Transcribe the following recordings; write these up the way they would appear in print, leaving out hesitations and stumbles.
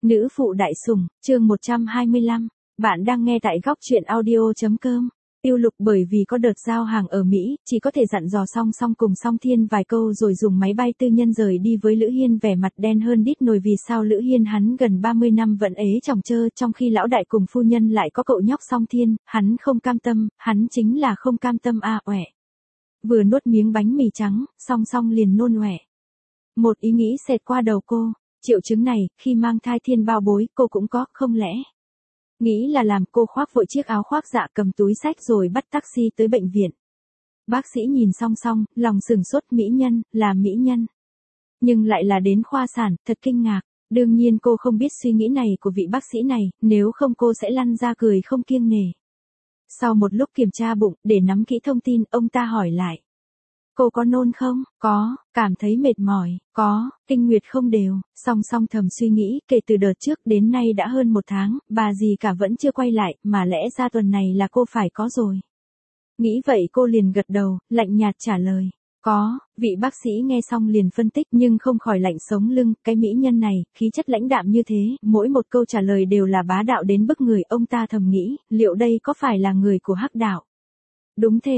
Nữ phụ đại sủng, chương 125. Bạn đang nghe tại góc truyện audio.com. Tiêu Lục bởi vì có đợt giao hàng ở Mỹ, chỉ có thể dặn dò Song Song cùng Song Thiên vài câu rồi dùng máy bay tư nhân rời đi với Lữ Hiên vẻ mặt đen hơn đít nồi vì sao Lữ Hiên hắn gần 30 năm vẫn ế chồng chơ trong khi lão đại cùng phu nhân lại có cậu nhóc Song Thiên, hắn không cam tâm, hắn chính là không cam tâm oẻ. Vừa nuốt miếng bánh mì trắng, Song Song liền nôn oẻ. Một ý nghĩ xẹt qua đầu cô. Triệu chứng này, khi mang thai Thiên bao bối, cô cũng có, không lẽ? Nghĩ là làm cô khoác vội chiếc áo khoác dạ cầm túi xách rồi bắt taxi tới bệnh viện. Bác sĩ nhìn Song Song, lòng sửng sốt mỹ nhân, là mỹ nhân. Nhưng lại là đến khoa sản, thật kinh ngạc. Đương nhiên cô không biết suy nghĩ này của vị bác sĩ này, nếu không cô sẽ lăn ra cười không kiêng nể. Sau một lúc kiểm tra bụng, để nắm kỹ thông tin, ông ta hỏi lại. Cô có nôn không? Có, cảm thấy mệt mỏi, có, kinh nguyệt không đều, Song Song thầm suy nghĩ, kể từ đợt trước đến nay đã hơn 1 tháng, bà gì cả vẫn chưa quay lại, mà lẽ ra tuần này là cô phải có rồi. Nghĩ vậy cô liền gật đầu, lạnh nhạt trả lời. Có, vị bác sĩ nghe xong liền phân tích nhưng không khỏi lạnh sống lưng, cái mỹ nhân này, khí chất lãnh đạm như thế, mỗi một câu trả lời đều là bá đạo đến bức người, ông ta thầm nghĩ, liệu đây có phải là người của Hắc đạo? Đúng thế,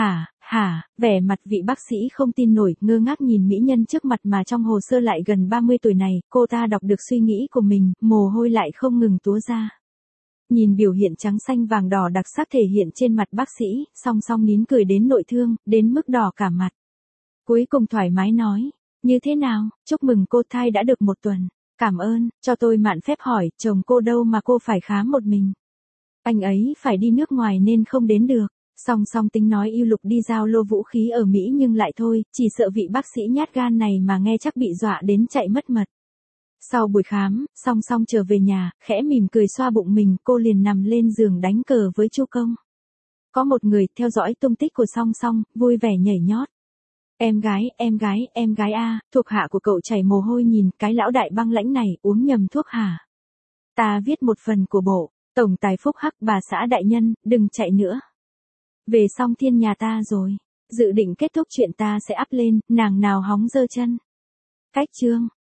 hả, vẻ mặt vị bác sĩ không tin nổi, ngơ ngác nhìn mỹ nhân trước mặt mà trong hồ sơ lại gần 30 tuổi này, cô ta đọc được suy nghĩ của mình, mồ hôi lại không ngừng túa ra. Nhìn biểu hiện trắng xanh vàng đỏ đặc sắc thể hiện trên mặt bác sĩ, Song Song nín cười đến nội thương, đến mức đỏ cả mặt. Cuối cùng thoải mái nói, như thế nào, chúc mừng cô thai đã được 1 tuần, cảm ơn, cho tôi mạn phép hỏi, chồng cô đâu mà cô phải khám một mình. Anh ấy phải đi nước ngoài nên không đến được. Song Song tính nói yêu Lục đi giao lô vũ khí ở Mỹ nhưng lại thôi, chỉ sợ vị bác sĩ nhát gan này mà nghe chắc bị dọa đến chạy mất mật. Sau buổi khám, Song Song trở về nhà, khẽ mỉm cười xoa bụng mình, cô liền nằm lên giường đánh cờ với Chu Công. Có một người theo dõi tung tích của Song Song, vui vẻ nhảy nhót. Em gái a, thuộc hạ của cậu chảy mồ hôi nhìn cái lão đại băng lãnh này uống nhầm thuốc hả? Ta viết một phần của bộ, tổng tài phúc hắc bà xã đại nhân, đừng chạy nữa. Về Song Thiên nhà ta rồi, dự định kết thúc chuyện ta sẽ up lên, nàng nào hóng dơ chân. Cách chương.